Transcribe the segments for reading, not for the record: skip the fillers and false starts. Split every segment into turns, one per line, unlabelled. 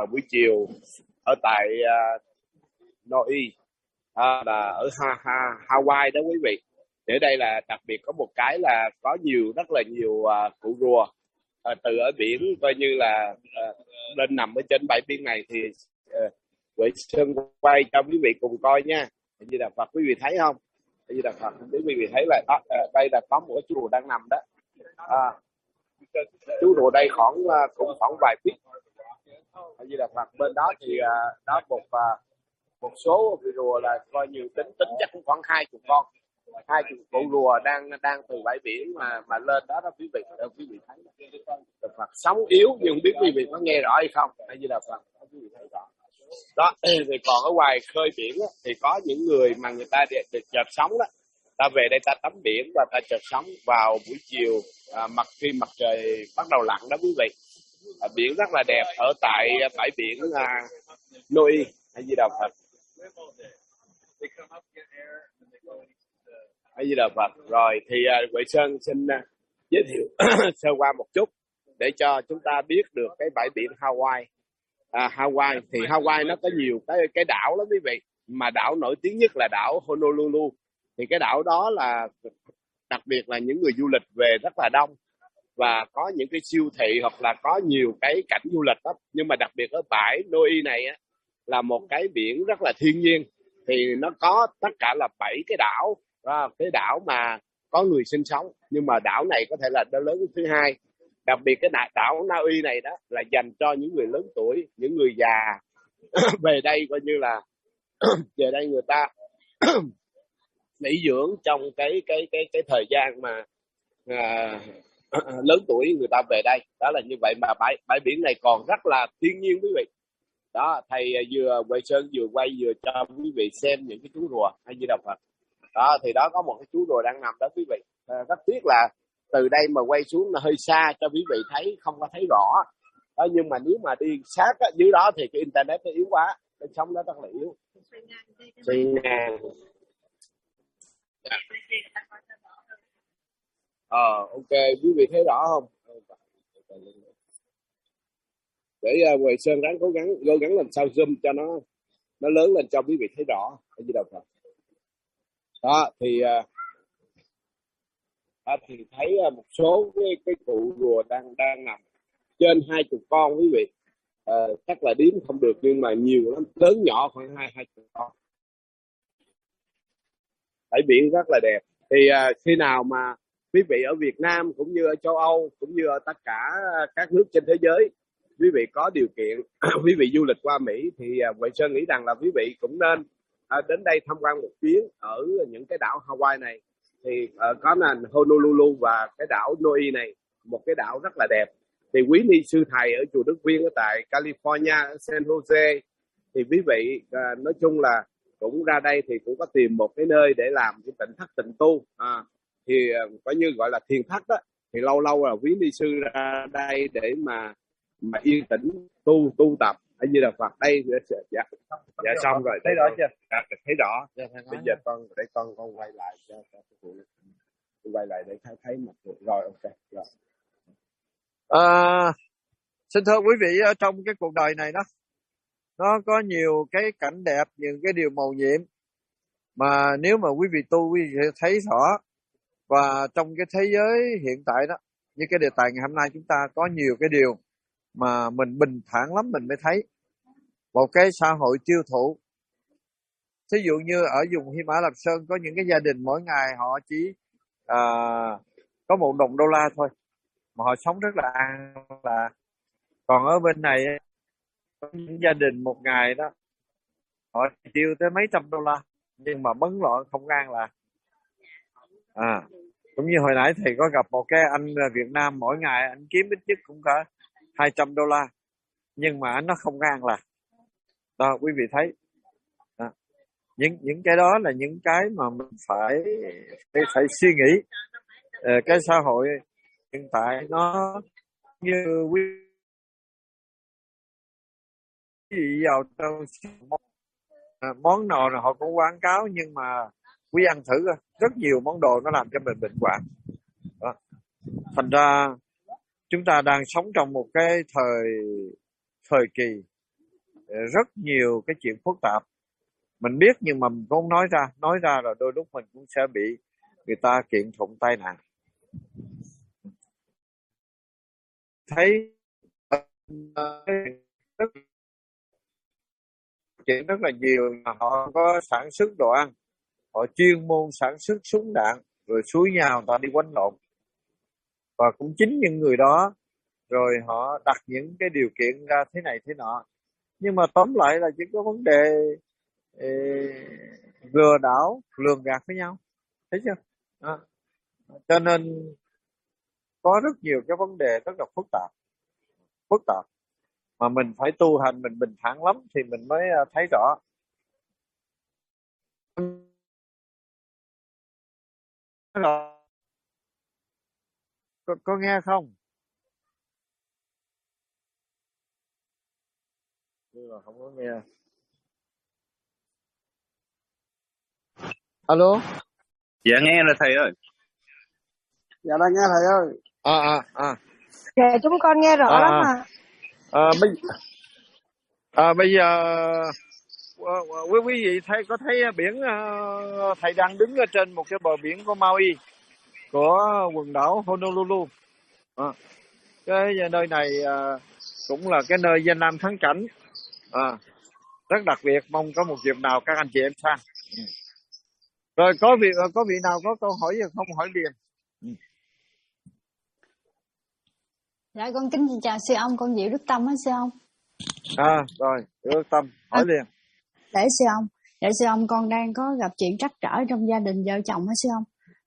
vào buổi chiều ở tại Noi, là ở Hawaii đó quý vị. Ở đây là đặc biệt có một cái là có rất là nhiều cụ rùa từ ở biển coi như là lên nằm ở trên bãi biển này. Thì Huệ Sơn quay cho quý vị cùng coi nha. Như là Phật, quý vị thấy không? Như là Phật, quý vị thấy là đây là có một cái chú rùa đang nằm đó. Chú rùa đây cũng khoảng vài feet. Như là Phật, bên đó thì đó một số vị rùa là coi nhiều tính chắc cũng khoảng 20 con, 20 cụ rùa đang từ bãi biển mà lên đó quý vị. Quý vị thấy Phật sóng yếu nhưng không biết quý vị có nghe rõ hay không. Hay như là Phật, quý vị thấy rõ đó. Thì còn ở ngoài khơi biển đó, thì có những người mà người ta được chợt sóng đó, ta về đây ta tắm biển và ta chợt sóng vào buổi chiều khi mặt trời bắt đầu lặn đó quý vị. Biển rất là đẹp ở tại bãi biển Noi. Hay gì đâu Phật, hay gì đâu Phật. Rồi thì Huệ Sơn xin giới thiệu sơ qua một chút để cho chúng ta biết được cái bãi biển Hawaii. Hawaii thì Hawaii nó có nhiều cái đảo lắm quý vị, mà đảo nổi tiếng nhất là đảo Honolulu. Thì cái đảo đó là đặc biệt là những người du lịch về rất là đông, và có những cái siêu thị hoặc là có nhiều cái cảnh du lịch đó. Nhưng mà đặc biệt ở bãi Noi này á, là một cái biển rất là thiên nhiên. Thì nó có tất cả là 7 cái đảo, cái đảo mà có người sinh sống. Nhưng mà đảo này có thể là đảo lớn thứ hai. Đặc biệt cái đảo Na Uy này đó là dành cho những người lớn tuổi, những người già về đây coi như là về đây người ta nghỉ dưỡng trong cái thời gian mà lớn tuổi người ta về đây. Đó là như vậy, mà bãi biển này còn rất là thiên nhiên quý vị. Đó, thầy Huệ Sơn vừa quay vừa cho quý vị xem những cái chú rùa. Hay như Đạo Phật. Đó, thì đó có một cái chú rùa đang nằm đó quý vị. Rất tiếc là từ đây mà quay xuống là hơi xa cho quý vị thấy không có thấy rõ. Đó, nhưng mà nếu mà đi sát á, dưới đó thì cái internet nó yếu quá, cái sóng đó rất là yếu. Xì ngàn. Ok, quý vị thấy rõ không? Để Huệ Sơn ráng cố gắng làm sao zoom cho nó lớn lên cho quý vị thấy rõ. Ở dưới đầu Phật. Đó thì thấy một số cái cụ rùa đang nằm trên 20 con quý vị. Chắc là đếm không được nhưng mà nhiều lắm, lớn nhỏ khoảng 20 con. Bãi biển rất là đẹp. Thì khi nào mà quý vị ở Việt Nam cũng như ở châu Âu cũng như ở tất cả các nước trên thế giới, quý vị có điều kiện quý vị du lịch qua Mỹ thì Huệ Sơn nghĩ rằng là quý vị cũng nên đến đây tham quan một chuyến ở những cái đảo Hawaii này. Thì có là Honolulu và cái đảo Noi này, một cái đảo rất là đẹp. Thì quý ni sư thầy ở chùa Đức Viên ở tại California, San Jose, thì quý vị nói chung là cũng ra đây thì cũng có tìm một cái nơi để làm cái tịnh thất tịnh tu. Thì coi như gọi là thiền thất đó. Thì lâu lâu là quý ni sư ra đây để mà yên tĩnh tu tập. Ở như là Phật đây. Dạ xong rồi.
Thấy rõ chưa?
Thấy rõ. Bây giờ con quay lại cho phụ nữ. Quay lại để thấy mặt rồi. Ok rồi.
Xin thưa quý vị, ở trong cái cuộc đời này đó, nó có nhiều cái cảnh đẹp, những cái điều mầu nhiệm mà nếu mà quý vị tu, quý vị sẽ thấy rõ. Và trong cái thế giới hiện tại đó, như cái đề tài ngày hôm nay, chúng ta có nhiều cái điều mà mình bình thản lắm mình mới thấy. Một cái xã hội tiêu thụ. Thí dụ như ở vùng Hy Mã Lạp Sơn có những cái gia đình mỗi ngày họ chỉ có $1 thôi, mà họ sống rất là an là. Còn ở bên này có những gia đình một ngày đó họ tiêu tới mấy trăm $, nhưng mà bấn loạn không an là. Cũng như hồi nãy thầy có gặp một cái anh Việt Nam, mỗi ngày anh kiếm ít nhất cũng cả $200, nhưng mà anh nó không an là. Đó, quý vị thấy. Những cái đó là những cái mà mình phải suy nghĩ. Cái xã hội hiện tại nó như quý vị vào trong món nào là họ cũng quảng cáo, nhưng mà quý ăn thử rất nhiều món đồ nó làm cho mình bệnh hoạn. Thành ra chúng ta đang sống trong một cái thời kỳ rất nhiều cái chuyện phức tạp. Mình biết nhưng mà mình cũng không nói ra rồi đôi lúc mình cũng sẽ bị người ta kiện tụng tai nạn. Thấy rất chuyện rất là nhiều, mà họ có sản xuất đồ ăn, họ chuyên môn sản xuất súng đạn rồi xúi nhau người ta đi quánh lộn, và cũng chính những người đó rồi họ đặt những cái điều kiện ra thế này thế nọ. Nhưng mà tóm lại là chỉ có vấn đề ê, lừa đảo lường gạt với nhau, thấy chưa? Đó. Cho nên có rất nhiều cái vấn đề rất là phức tạp mà mình phải tu hành, mình bình thản lắm thì mình mới thấy rõ. Có nghe không? Không có nghe. Alo.
Dạ nghe rồi thầy ơi.
Dạ đang nghe thầy ơi.
Dạ chúng con nghe rõ lắm mà.
Bây giờ quý vị có thấy biển, thầy đang đứng ở trên một cái bờ biển của Maui, của quần đảo Honolulu. Cái nơi này cũng là cái nơi danh lam thắng cảnh, rất đặc biệt. Mong có một dịp nào các anh chị em sang. Rồi có vị nào có câu hỏi gì không hỏi liền.
Dạ con kính chào sư ông, con Diệu Đức Tâm á sư ông.
Rồi Đức Tâm hỏi liền.
Để sư ông, sư ông con đang có gặp chuyện trắc trở trong gia đình vợ chồng á sư ông.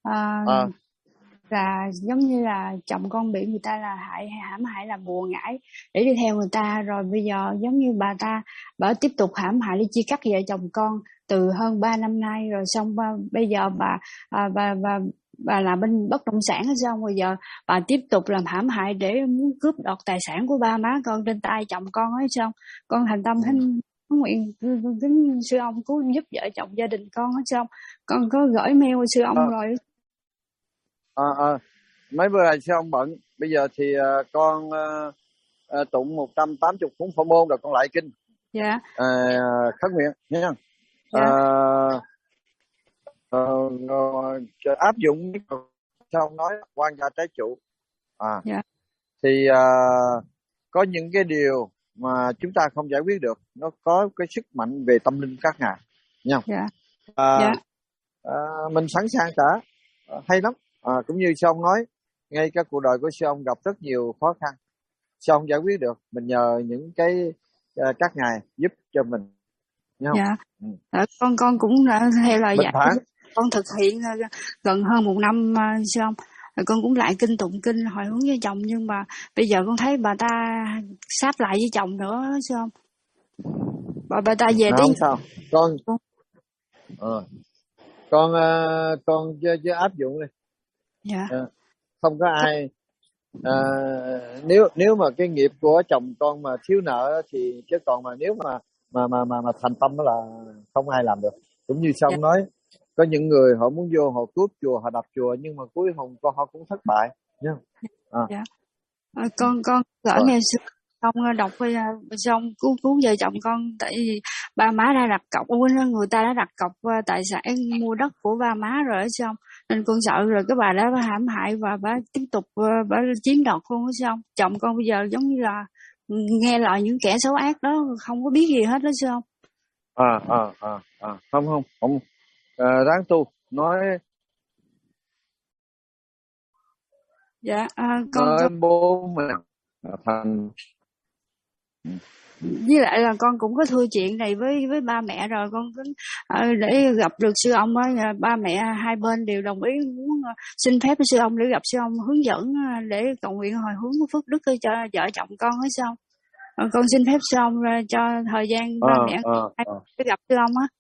Là giống như là chồng con bị người ta là hãm hại, là bùa ngải để đi theo người ta, rồi bây giờ giống như bà tiếp tục hãm hại để chia cắt vợ chồng con từ hơn 3 năm nay rồi. Xong bây giờ bà làm bên bất động sản hết xong, bây giờ bà tiếp tục làm hãm hại để muốn cướp đoạt tài sản của ba má con trên tay chồng con hết xong. Con thành tâm nguyện kính sư ông cứu giúp vợ chồng gia đình con hết xong. Con có gửi mail sư ông rồi.
Mấy bữa nay sư ông bận, bây giờ thì con tụng 180 cuốn Phổ môn rồi con lại kinh.
Dạ.
Khấn nguyện nha.
Dạ.
Áp dụng sao ông nói quan gia trái chủ.
Dạ.
Thì có những cái điều mà chúng ta không giải quyết được, nó có cái sức mạnh về tâm linh các ngài nha.
Dạ.
Mình sẵn sàng cả, hay lắm. Cũng như sư ông nói, ngay cả cuộc đời của sư ông gặp rất nhiều khó khăn, sư ông giải quyết được, mình nhờ những cái các ngài giúp cho mình.
Dạ. Con cũng đã theo lời dạy, con thực hiện gần hơn 1 năm sư ông. Rồi con cũng lại kinh tụng kinh hồi hướng với chồng, nhưng mà bây giờ con thấy bà ta sáp lại với chồng nữa sư ông. Bà ta về đi.
Không sao, con chưa áp dụng đi.
Dạ.
Không có ai nếu mà cái nghiệp của chồng con mà thiếu nợ thì, chứ còn mà nếu mà thành tâm đó là không ai làm được. Cũng như xong nói, có những người họ muốn vô, họ cướp chùa, họ đập chùa, nhưng mà cuối cùng họ cũng thất bại nha.
Con gửi nghe sư xong đọc xong cứu vợ chồng con, tại vì ba má đã đặt cọc, người ta đã đặt cọc tài sản mua đất của ba má rồi xong, nên con sợ rồi cái bà đã hãm hại và bà tiếp tục bà chiếm đoạt con xong. Chồng con bây giờ giống như là nghe lời những kẻ xấu ác đó, không có biết gì hết đó sư ông.
Không ráng tu nói.
Dạ.
Con bố mình thành.
Với lại là con cũng có thưa chuyện này với ba mẹ rồi, con cứ để gặp được sư ông ấy, ba mẹ hai bên đều đồng ý muốn xin phép sư ông để gặp sư ông hướng dẫn để cầu nguyện hồi hướng phước đức cho vợ chồng con ấy xong. Con xin phép sư ông cho thời gian ba mẹ để gặp sư ông á.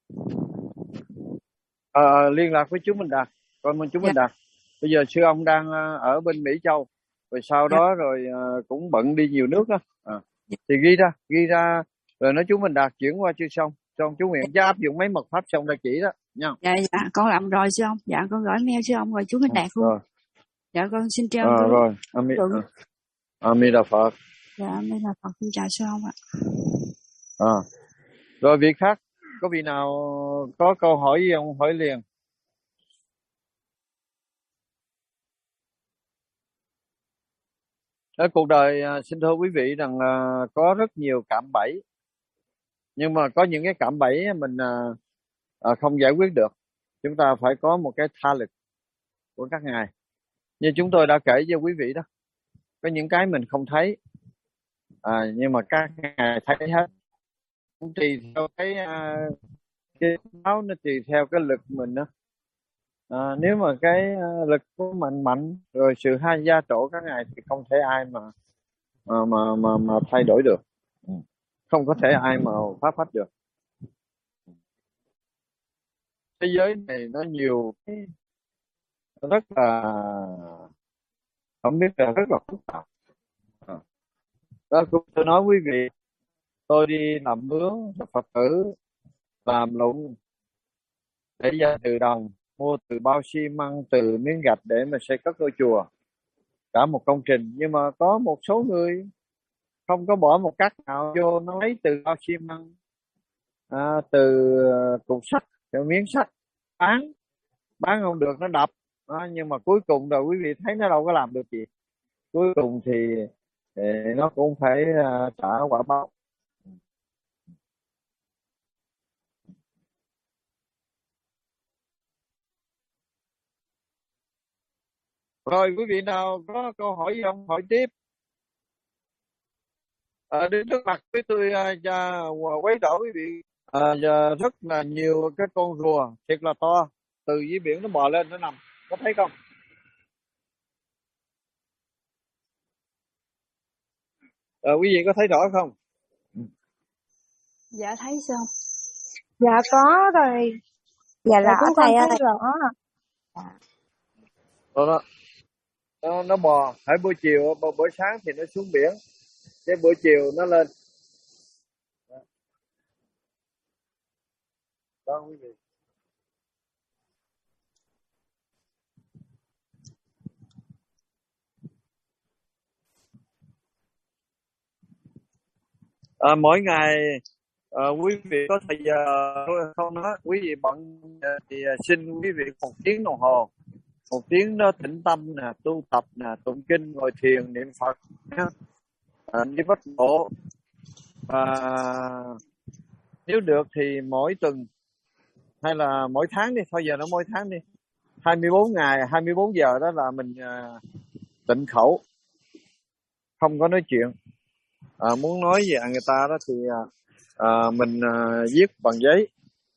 Liên lạc với chú Minh Đạt, con chú Minh Đạt. Bây giờ sư ông đang ở bên Mỹ Châu, rồi sau đó rồi cũng bận đi nhiều nước đó. Thì ghi ra rồi nói chú Minh Đạt chuyển qua chưa xong chú nguyện cho áp dụng mấy mật pháp xong ra chỉ đó nha.
Dạ con làm rồi sư ông. Dạ con gửi mail sư ông rồi chú Minh Đạt luôn.
Rồi.
Dạ con xin treo
rồi Ami Đà Phật.
Dạ Ami Đà Phật, xin chào sư ông ạ.
À. Rồi vị khác, có vị nào có câu hỏi gì không? Hỏi liền. Ở cuộc đời xin thưa quý vị rằng có rất nhiều cạm bẫy, nhưng mà có những cái cạm bẫy mình không giải quyết được. Chúng ta phải có một cái tha lực của các ngài. Như chúng tôi đã kể cho quý vị đó, có những cái mình không thấy, nhưng mà các ngài thấy hết. Cũng tùy theo cái báo, nó tùy theo cái lực mình đó. Nếu mà cái lực của mình mạnh rồi, sự hai gia trổ các ngài thì không thể ai mà thay đổi được. Không có thể ai mà phá phách được. Thế giới này nó nhiều cái rất là không biết, là rất là phức tạp. Đó, tôi nói quý vị, tôi đi làm mướn cho Phật tử, làm lụng để ra từ đồng, mua từ bao xi măng, từ miếng gạch để mà xây cất ngôi chùa, cả một công trình. Nhưng mà có một số người không có bỏ một cát nào vô, nó lấy từ bao xi măng, từ cục sắt, từ miếng sắt, bán không được nó đập. Nhưng mà cuối cùng rồi quý vị thấy nó đâu có làm được gì. Cuối cùng thì nó cũng phải trả quả báo. Rồi quý vị nào có câu hỏi gì không? Hỏi tiếp. Đến trước mặt với tôi quấy đổ quý vị. Giờ rất là nhiều cái con rùa thiệt là to từ dưới biển nó bò lên nó nằm, có thấy không? Quý vị có thấy rõ không?
Dạ thấy sao?
Dạ có rồi. Dạ rõ
cũng
thầy
con
ơi.
thấy rõ.
Nó bò, hãy buổi chiều, buổi sáng thì nó xuống biển, cái buổi chiều nó lên. Đó quý vị. Mỗi ngày quý vị có thời giờ không nói, quý vị bận thì xin quý vị 1 tiếng đồng hồ. 1 tiếng đó tĩnh tâm nè, tu tập nè, tụng kinh, ngồi thiền, niệm Phật, đi bắt bộ. Nếu được thì mỗi tuần hay là mỗi tháng đi, thôi giờ nó mỗi tháng đi, 24 ngày 24 giờ đó là mình tịnh khẩu, không có nói chuyện. Muốn nói về người ta đó thì mình viết bằng giấy.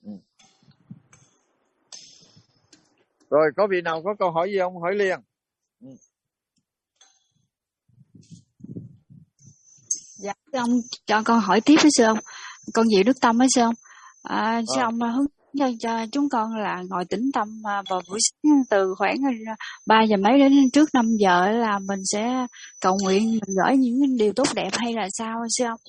Rồi có vị nào có câu hỏi gì không? Hỏi liền.
Dạ sư ông cho con hỏi tiếp với sư ông. Con Diệu Đức Tâm với sư ông. Sư ông hướng cho chúng con là ngồi tĩnh tâm vào buổi sáng từ khoảng 3 giờ mấy đến trước 5 giờ là mình sẽ cầu nguyện, mình gửi những điều tốt đẹp hay là sao sư ông?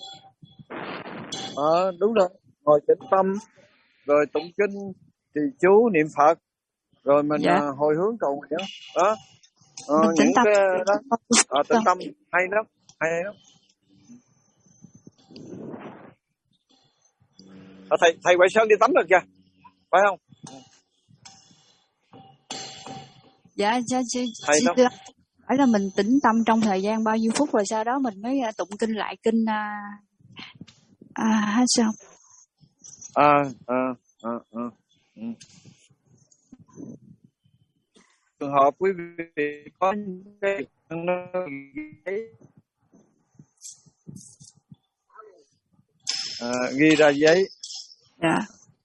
Đúng rồi, ngồi tĩnh tâm rồi tụng kinh, trì chú, niệm Phật, rồi mình hồi hướng cầu nguyện đó. Những
tĩnh tâm.
cái đó tĩnh tâm hay lắm. Thầy quay sơn đi tắm được kìa, phải không?
Dạ phải là mình tĩnh tâm trong thời gian bao nhiêu phút rồi sau đó mình mới tụng kinh lại kinh hay sao?
Trường hợp quý vị có cái ghi ra giấy.
Dạ.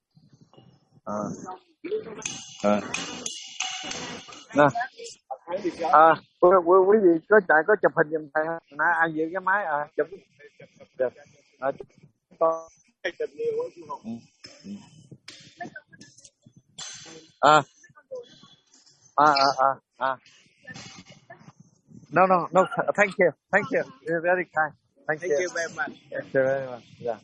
Quý vị có chụp hình giùm thầy không? Ai giữ cái máy chụp được. No, thank you, you're very kind, thank you very much. Thank you very much. Yeah.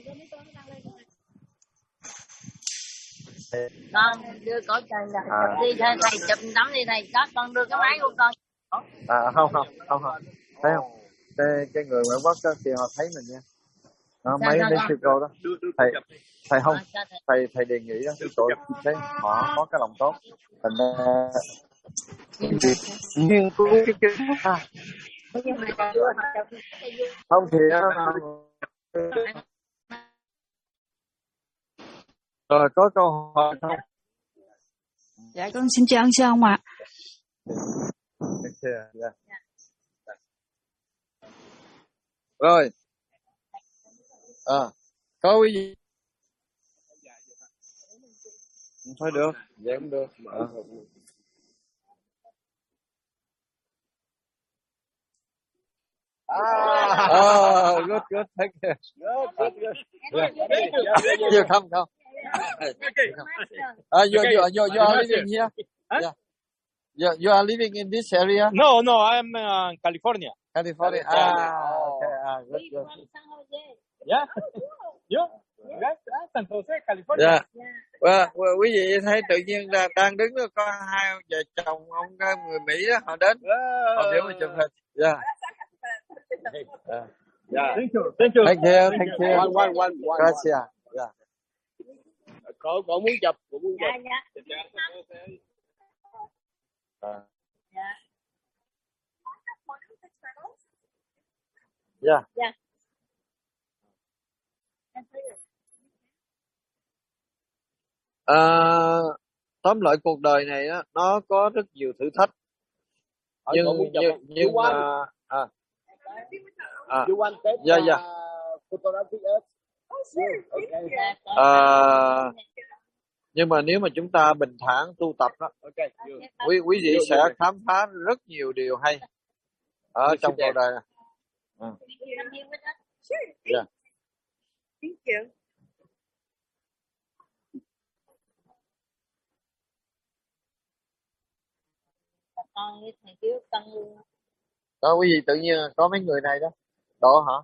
Con đưa cổ trời là chụp đi thôi thầy, chụp tấm đi thầy, đó con đưa cái máy của con.
Không, thấy không? Cái người ngoại quốc đó thì họ thấy mình nha. mấy sư cô đó. Thầy không, thầy đề nghị đó, tụi thấy họ có cái lòng tốt, thành ra nghiên cứu cái kiến thức không thì rồi có câu hỏi không?
Dạ con xin chào sư ông ạ.
Rồi có cái gì không phải được, vậy cũng được. Good, thank you. Good. You come. You are living here?
Huh?
Yeah. You are living in this area?
No, I am in California.
California. Okay. Good.
Yeah. You? Right? San Jose, California.
Yeah. Well, quý vị thấy tự nhiên là đang đứng đó, có hai vợ chồng ông người Mỹ đó, họ đến. Họ biểu mà chụp hình. Yeah.
Yeah.
Thank you.
Thank you.
One.
Gracias. Yeah.
Cổ muốn chụp,
Yeah. Tóm lại cuộc đời này đó, nó có rất nhiều thử thách. Nhưng mà
you want that?
Yeah.
Photography us?
Nhưng mà nếu mà chúng ta bình thản tu tập đó, quý vị sẽ khám phá rất nhiều điều hay ở trong cuộc đời này. Yeah.
Thank you.
Con với thầy thiếu cân luôn.
Đó, quý vị tự nhiên có mấy người này đó, độ hả?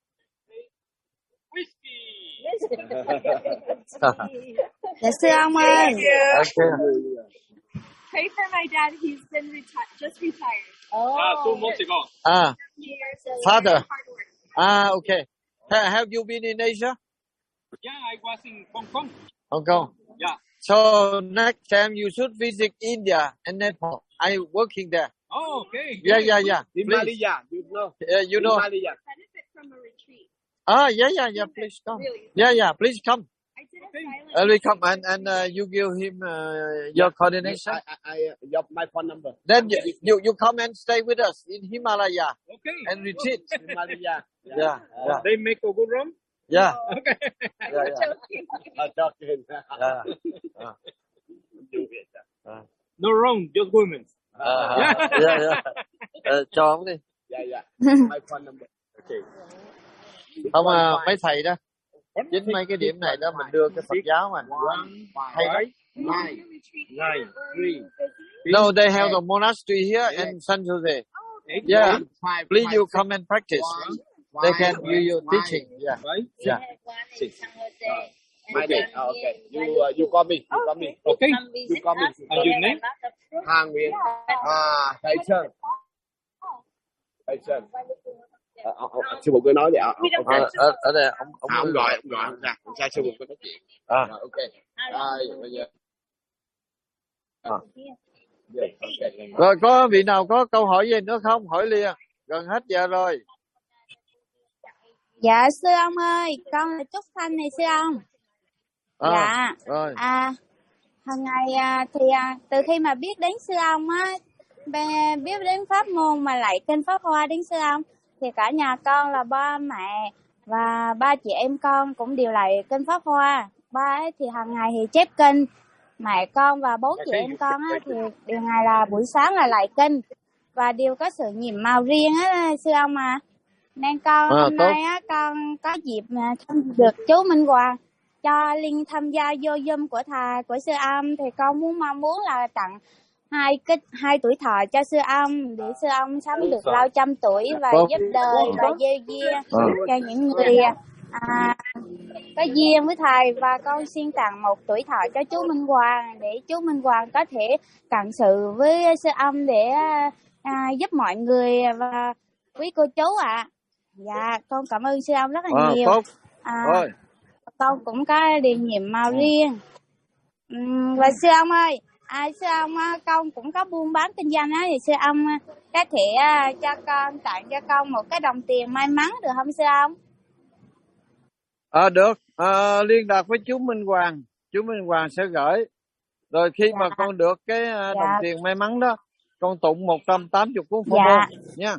Dạ sư ông ơi.
Okay.
Pray for my dad. He's been just retired.
2 months ago.
Father. Okay. Have you been in Asia?
Yeah, I was in Hong Kong.
Hong Kong.
Yeah.
So next time you should visit India and Nepal. I'm working there.
Oh, okay.
Yeah.
Himalaya, you know.
You know.
Benefit from a retreat.
Yeah. Please come.
Really?
Yeah. Please come.
I did a silent.
We come and you give him your coordination.
My phone number.
Then you come and stay with us in Himalaya
Okay.
and retreat.
Himalaya.
Yeah.
They make a good room?
Yeah.
Okay.
Yeah.
Joking.
No room, just women.
Yeah. Cho ông đi.
Yeah. My phone number. Okay.
Không mấy thầy đó, chính mấy cái điểm này đó mình đưa cái Phật giáo mình hay lắm.
9, 3.
No, they have the monastery here in San Jose. Yeah, please you come and practice. They can do your teaching. Yeah.
Okay. You call me.
Okay.
You call me.
And your name?
Hà Nguyễn. Thầy Sơn. Sư phụ cứ nói vậy.
Ở đây
ông gọi ra. Sao sư phụ cứ nói chuyện. Ok. Bây giờ.
Rồi có vị nào có câu hỏi gì nữa không? Hỏi liền. Gần hết giờ rồi.
Dạ sư ông ơi, con là Trúc Thanh này sư ông. Dạ.
Rồi.
Hằng ngày thì từ khi mà biết đến sư ông á, biết đến pháp môn mà lại kinh Pháp Hoa đến sư ông, thì cả nhà con là ba mẹ và ba chị em con cũng đều lại kinh Pháp Hoa. Ba ấy thì hàng ngày thì chép kinh, mẹ con và bốn chị em con á, thì điều ngày là buổi sáng là lại kinh và đều có sự nhiệm màu riêng á sư ông à. Nên con hôm nay á, con có dịp được chú Minh Hoàng cho Linh tham gia vô Zoom của sư ông, thì con mong muốn là tặng hai tuổi thọ cho sư ông để sư ông sống được lâu trăm tuổi và giúp đời và gieo duyên cho những người có duyên với thầy. Và con xin tặng 1 tuổi thọ cho chú Minh Hoàng để chú Minh Hoàng có thể cận sự với sư ông để giúp mọi người và quý cô chú ạ. Dạ, con cảm ơn sư ông rất là nhiều.
Rồi.
Con cũng có điền nhiệm màu riêng. Và sư ông ơi, sư ông con cũng có buôn bán kinh doanh á, thì sư ông có thể cho con tặng cho con một cái đồng tiền may mắn được không sư ông?
Được. Liên lạc với chú Minh Hoàng, chú Minh Hoàng sẽ gửi. Rồi khi mà con được cái đồng tiền may mắn đó, con tụng 180 cuốn phổ môn nha.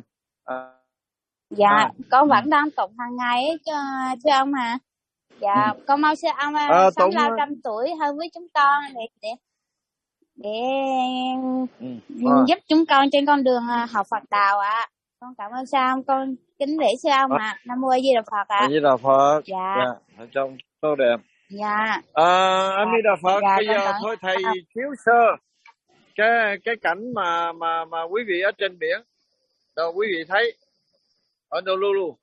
Con vẫn đang tụng hàng ngày ấy, sư ông hả? Con mong sư ông sống lâu trăm tuổi hơn với chúng con để giúp chúng con trên con đường học Phật đạo ạ. Con cảm ơn sư ông, con kính lễ sư ông ạ. Nam mô A Di Đà Phật ạ.
A Di Đà Phật. Ở trong tốt đẹp. A Di Đà Phật. Bây giờ thôi thầy chiếu sơ cái cảnh mà quý vị ở trên biển. Rồi quý vị thấy ở Honolulu.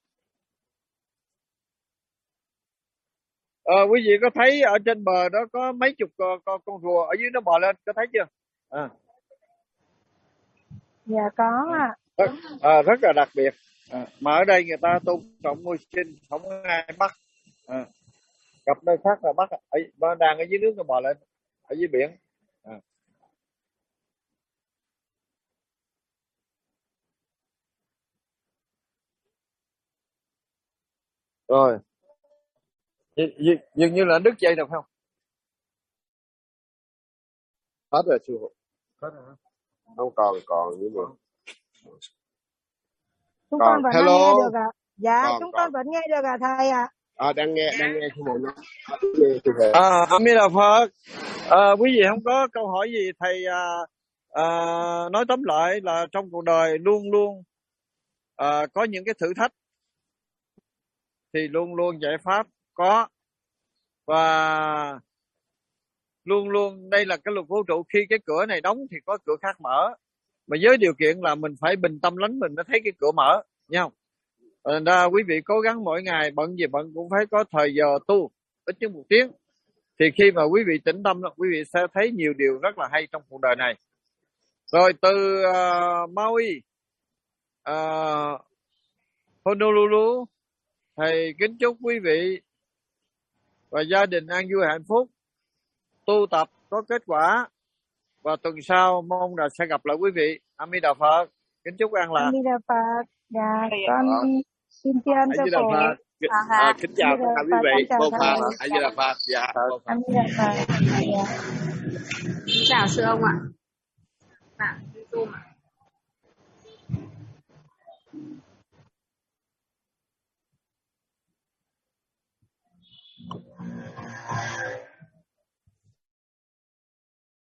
Quý vị có thấy ở trên bờ đó có mấy chục con rùa ở dưới nó bò lên, có thấy chưa?
Dạ có ạ.
Rất là đặc biệt. Mà ở đây người ta tôn trọng môi sinh, không có ai bắt. Gặp nơi khác là bắt. Đang ở dưới nước nó bò lên, ở dưới biển. Rồi. Dường như là đứt dây được không?
Hết rồi sư phụ. Không còn như mà.
Chúng con vẫn nghe được ạ. Chúng con vẫn nghe được ạ thầy ạ.
Đang nghe sư phụ nói.
A Di Đà Phật. Quý vị không có câu hỏi gì thầy nói tóm lại là trong cuộc đời luôn luôn có những cái thử thách thì luôn luôn giải pháp có, và luôn luôn đây là cái luật vũ trụ, khi cái cửa này đóng thì có cửa khác mở, mà với điều kiện là mình phải bình tâm lắm mình mới thấy cái cửa mở nha. Nên ra quý vị cố gắng mỗi ngày bận gì bận cũng phải có thời giờ tu ít nhất 1 tiếng, thì khi mà quý vị tĩnh tâm quý vị sẽ thấy nhiều điều rất là hay trong cuộc đời này. Rồi từ Maui, Honolulu, thầy kính chúc quý vị và gia đình an vui hạnh phúc, tu tập có kết quả, và tuần sau mong là sẽ gặp lại quý vị. A Di Đà Phật. Kính chúc an lạc.
A Di Đà Phật. Con xin tri ân sư phụ.
Kính chào tất cả quý vị. Bồ Phật. A Di Đà Phật.
A Di Đà Phật.
Chào sư ông ạ. Tu mà.